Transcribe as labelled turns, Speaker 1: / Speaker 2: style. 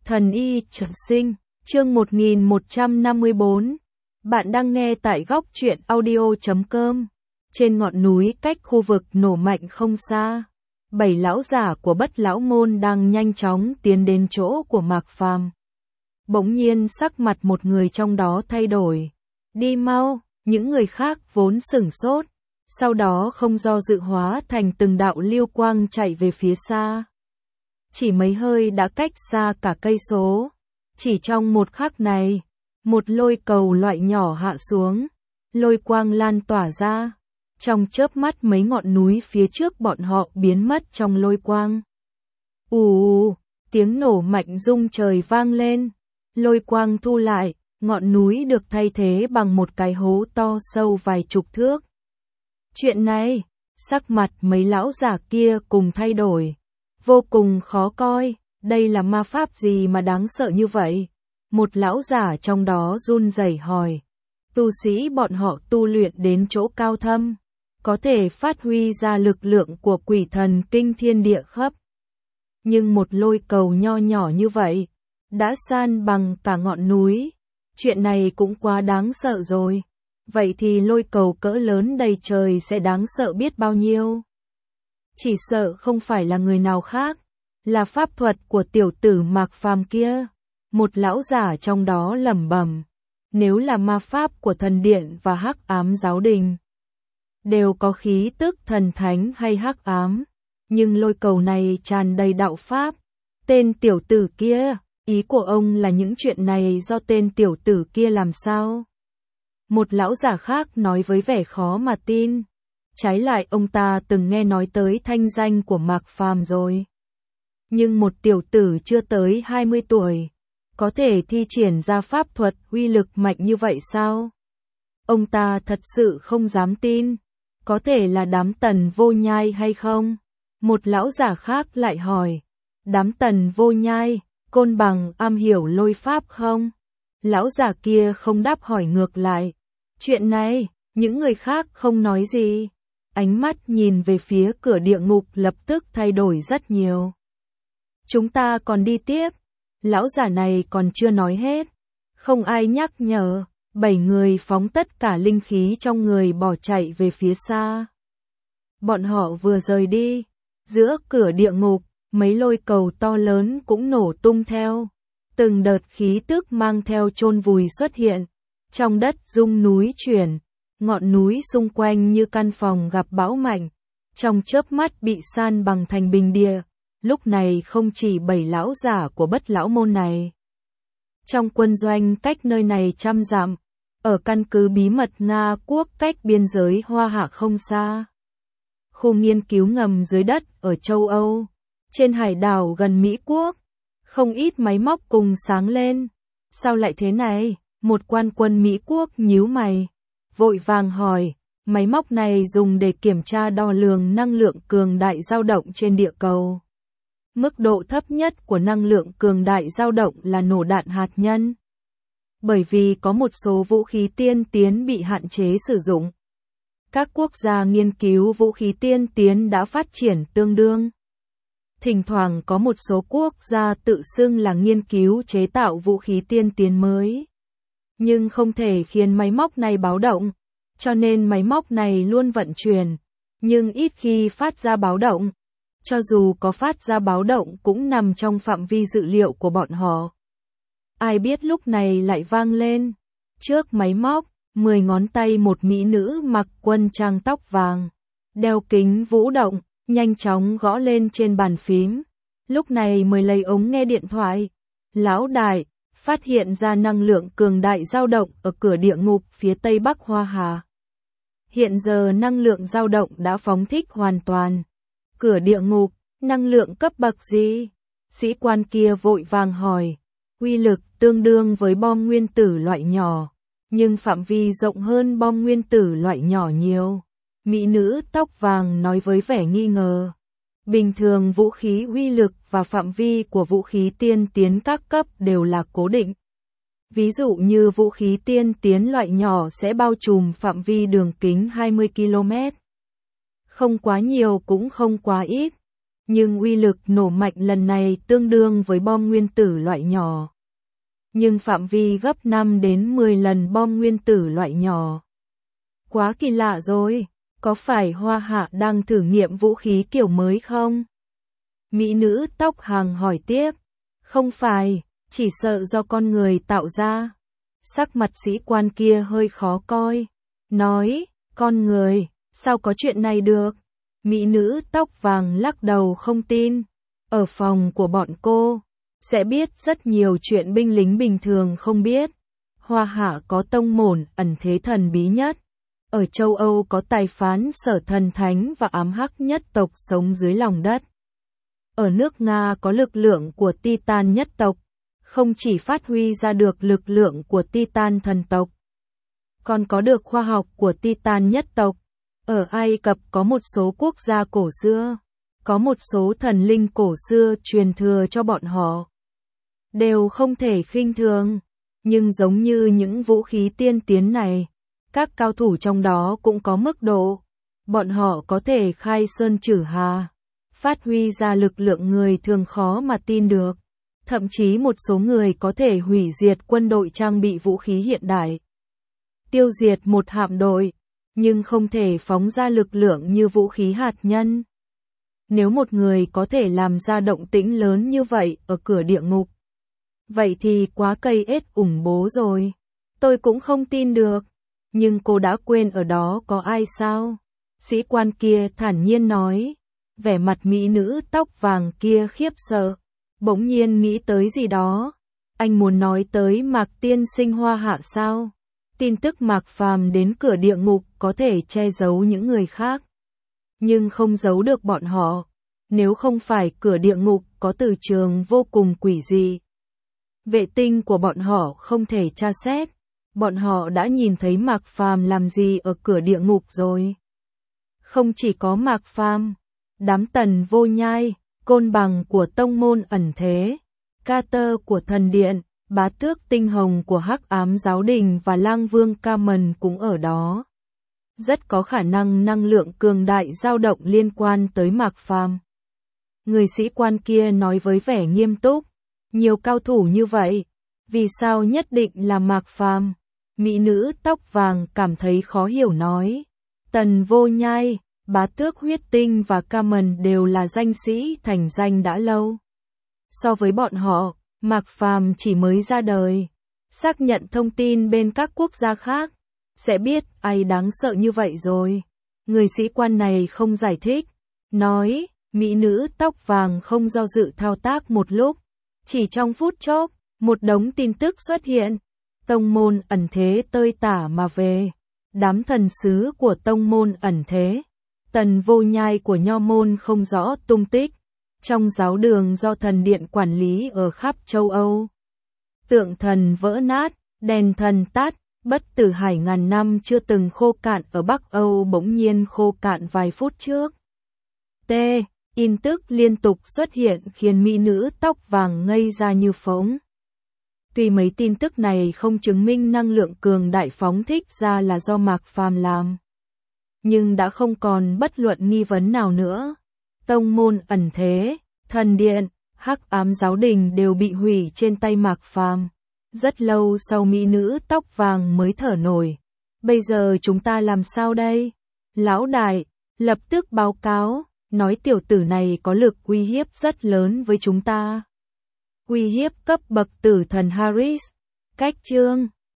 Speaker 1: Thần y trường sinh, chương 1154. Bạn đang nghe tại góc truyện audio.com. Trên ngọn núi cách khu vực nổ mạnh không xa, 7 lão giả của Bất Lão Môn đang nhanh chóng tiến đến chỗ của Mạc Phàm. Bỗng nhiên sắc mặt một người trong đó thay đổi. Đi mau, những người khác vốn sửng sốt, sau đó không do dự hóa thành từng đạo lưu quang chạy về phía xa. Chỉ mấy hơi đã cách xa cả cây số. Chỉ trong một khắc này, một lôi cầu loại nhỏ hạ xuống, lôi quang lan tỏa ra. Trong chớp mắt mấy ngọn núi phía trước bọn họ biến mất trong lôi quang. Ù, tiếng nổ mạnh rung trời vang lên, lôi quang thu lại, ngọn núi được thay thế bằng một cái hố to sâu vài chục thước. Chuyện này, sắc mặt mấy lão giả kia cùng thay đổi, vô cùng khó coi, đây là ma pháp gì mà đáng sợ như vậy? Một lão giả trong đó run rẩy hỏi. Tu sĩ bọn họ tu luyện đến chỗ cao thâm, có thể phát huy ra lực lượng của quỷ thần kinh thiên địa khắp. Nhưng một lôi cầu nho nhỏ như vậy, đã san bằng cả ngọn núi, chuyện này cũng quá đáng sợ rồi. Vậy thì lôi cầu cỡ lớn đầy trời sẽ đáng sợ biết bao nhiêu? Chỉ sợ không phải là người nào khác, là pháp thuật của tiểu tử Mạc Phàm kia. Một lão giả trong đó lẩm bẩm, nếu là ma pháp của thần điện và hắc ám giáo đình, đều có khí tức thần thánh hay hắc ám, nhưng lôi cầu này tràn đầy đạo pháp. Tên tiểu tử kia, ý của ông là những chuyện này do tên tiểu tử kia làm sao? Một lão giả khác nói với vẻ khó mà tin. Trái lại ông ta từng nghe nói tới thanh danh của Mạc Phàm rồi. Nhưng một tiểu tử chưa tới 20 tuổi, có thể thi triển ra pháp thuật uy lực mạnh như vậy sao? Ông ta thật sự không dám tin. Có thể là đám Tần Vô Nhai hay không? Một lão giả khác lại hỏi. Đám Tần Vô Nhai, Côn Bằng am hiểu lôi pháp không? Lão giả kia không đáp hỏi ngược lại. Chuyện này, những người khác không nói gì. Ánh mắt nhìn về phía cửa địa ngục lập tức thay đổi rất nhiều. Chúng ta còn đi tiếp. Lão giả này còn chưa nói hết. Không ai nhắc nhở. 7 người phóng tất cả linh khí trong người bỏ chạy về phía xa. Bọn họ vừa rời đi, giữa cửa địa ngục, mấy lôi cầu to lớn cũng nổ tung theo. Từng đợt khí tức mang theo chôn vùi xuất hiện. Trong đất rung núi chuyển, ngọn núi xung quanh như căn phòng gặp bão mạnh, trong chớp mắt bị san bằng thành bình địa. Lúc này không chỉ 7 lão giả của Bất Lão Môn này. Trong quân doanh cách nơi này trăm dặm, ở căn cứ bí mật Nga quốc cách biên giới Hoa Hạ không xa. Khu nghiên cứu ngầm dưới đất ở châu Âu, trên hải đảo gần Mỹ Quốc, không ít máy móc cùng sáng lên. Sao lại thế này? Một quan quân Mỹ Quốc nhíu mày, vội vàng hỏi, máy móc này dùng để kiểm tra đo lường năng lượng cường đại dao động trên địa cầu. Mức độ thấp nhất của năng lượng cường đại dao động là nổ đạn hạt nhân. Bởi vì có một số vũ khí tiên tiến bị hạn chế sử dụng. Các quốc gia nghiên cứu vũ khí tiên tiến đã phát triển tương đương. Thỉnh thoảng có một số quốc gia tự xưng là nghiên cứu chế tạo vũ khí tiên tiến mới. Nhưng không thể khiến máy móc này báo động, cho nên máy móc này luôn vận chuyển, nhưng ít khi phát ra báo động. Cho dù có phát ra báo động cũng nằm trong phạm vi dự liệu của bọn họ. Ai biết lúc này lại vang lên. Trước máy móc, 10 ngón tay một mỹ nữ mặc quân trang tóc vàng, đeo kính vũ động, nhanh chóng gõ lên trên bàn phím. Lúc này mới lấy ống nghe điện thoại. Lão đại, phát hiện ra năng lượng cường đại dao động ở cửa địa ngục phía tây bắc Hoa Hà. Hiện giờ năng lượng dao động đã phóng thích hoàn toàn. Cửa địa ngục, năng lượng cấp bậc gì? Sĩ quan kia vội vàng hỏi. Uy lực tương đương với bom nguyên tử loại nhỏ, nhưng phạm vi rộng hơn bom nguyên tử loại nhỏ nhiều. Mỹ nữ tóc vàng nói với vẻ nghi ngờ. Bình thường vũ khí uy lực và phạm vi của vũ khí tiên tiến các cấp đều là cố định. Ví dụ như vũ khí tiên tiến loại nhỏ sẽ bao trùm phạm vi đường kính 20 km. Không quá nhiều cũng không quá ít. Nhưng uy lực nổ mạnh lần này tương đương với bom nguyên tử loại nhỏ. Nhưng phạm vi gấp 5 đến 10 lần bom nguyên tử loại nhỏ. Quá kỳ lạ rồi, có phải Hoa Hạ đang thử nghiệm vũ khí kiểu mới không? Mỹ nữ tóc hàng hỏi tiếp. Không phải, chỉ sợ do con người tạo ra. Sắc mặt sĩ quan kia hơi khó coi. Nói, con người, sao có chuyện này được? Mỹ nữ tóc vàng lắc đầu không tin. Ở phòng của bọn cô, sẽ biết rất nhiều chuyện binh lính bình thường không biết. Hoa Hạ có tông môn ẩn thế thần bí nhất. Ở châu Âu có tài phán sở thần thánh và ám hắc nhất tộc sống dưới lòng đất. Ở nước Nga có lực lượng của Titan nhất tộc, không chỉ phát huy ra được lực lượng của Titan thần tộc, còn có được khoa học của Titan nhất tộc. Ở Ai Cập có một số quốc gia cổ xưa, có một số thần linh cổ xưa truyền thừa cho bọn họ. Đều không thể khinh thường, nhưng giống như những vũ khí tiên tiến này, các cao thủ trong đó cũng có mức độ. Bọn họ có thể khai sơn trừ hà, phát huy ra lực lượng người thường khó mà tin được. Thậm chí một số người có thể hủy diệt quân đội trang bị vũ khí hiện đại. Tiêu diệt một hạm đội, nhưng không thể phóng ra lực lượng như vũ khí hạt nhân. Nếu một người có thể làm ra động tĩnh lớn như vậy ở cửa địa ngục, vậy thì quá cây ết ủng bố rồi. Tôi cũng không tin được. Nhưng cô đã quên ở đó có ai sao? Sĩ quan kia thản nhiên nói. Vẻ mặt mỹ nữ tóc vàng kia khiếp sợ. Bỗng nhiên nghĩ tới gì đó. Anh muốn nói tới Mạc tiên sinh Hoa Hạ sao? Tin tức Mạc Phàm đến cửa địa ngục có thể che giấu những người khác, nhưng không giấu được bọn họ. Nếu không phải cửa địa ngục có từ trường vô cùng quỷ dị, vệ tinh của bọn họ không thể tra xét, bọn họ đã nhìn thấy Mạc Phàm làm gì ở cửa địa ngục rồi. Không chỉ có Mạc Phàm, đám Tần Vô Nhai, Côn Bằng của tông môn ẩn thế, Ca Tơ của thần điện, Bá Tước Tinh Hồng của Hắc Ám Giáo Đình và Lang Vương Ca Mần cũng ở đó. Rất có khả năng năng lượng cường đại dao động liên quan tới Mạc Phàm. Người sĩ quan kia nói với vẻ nghiêm túc. Nhiều cao thủ như vậy, vì sao nhất định là Mạc Phàm? Mỹ nữ tóc vàng cảm thấy khó hiểu nói. Tần Vô Nhai, Bá Tước Huyết Tinh và Ca Mần đều là danh sĩ thành danh đã lâu. So với bọn họ, Mạc Phàm chỉ mới ra đời. Xác nhận thông tin bên các quốc gia khác, sẽ biết ai đáng sợ như vậy rồi. Người sĩ quan này không giải thích, nói, mỹ nữ tóc vàng không do dự thao tác một lúc. Chỉ trong phút chốc, một đống tin tức xuất hiện. Tông môn ẩn thế tơi tả mà về. Đám thần sứ của tông môn ẩn thế. Tần Vô Nhai của nho môn không rõ tung tích. Trong giáo đường do thần điện quản lý ở khắp châu Âu. Tượng thần vỡ nát, đèn thần tắt, bất tử hải ngàn năm chưa từng khô cạn ở Bắc Âu bỗng nhiên khô cạn vài phút trước. Tin tức liên tục xuất hiện khiến mỹ nữ tóc vàng ngây ra như phỗng. Tuy mấy tin tức này không chứng minh năng lượng cường đại phóng thích ra là do Mạc Phàm làm, nhưng đã không còn bất luận nghi vấn nào nữa. Tông môn ẩn thế, thần điện, Hắc Ám Giáo Đình đều bị hủy trên tay Mạc Phàm. Rất lâu sau mỹ nữ tóc vàng mới thở nổi. Bây giờ chúng ta làm sao đây? Lão đại, lập tức báo cáo, nói tiểu tử này có lực uy hiếp rất lớn với chúng ta. Uy hiếp cấp bậc tử thần Harris. Cách chương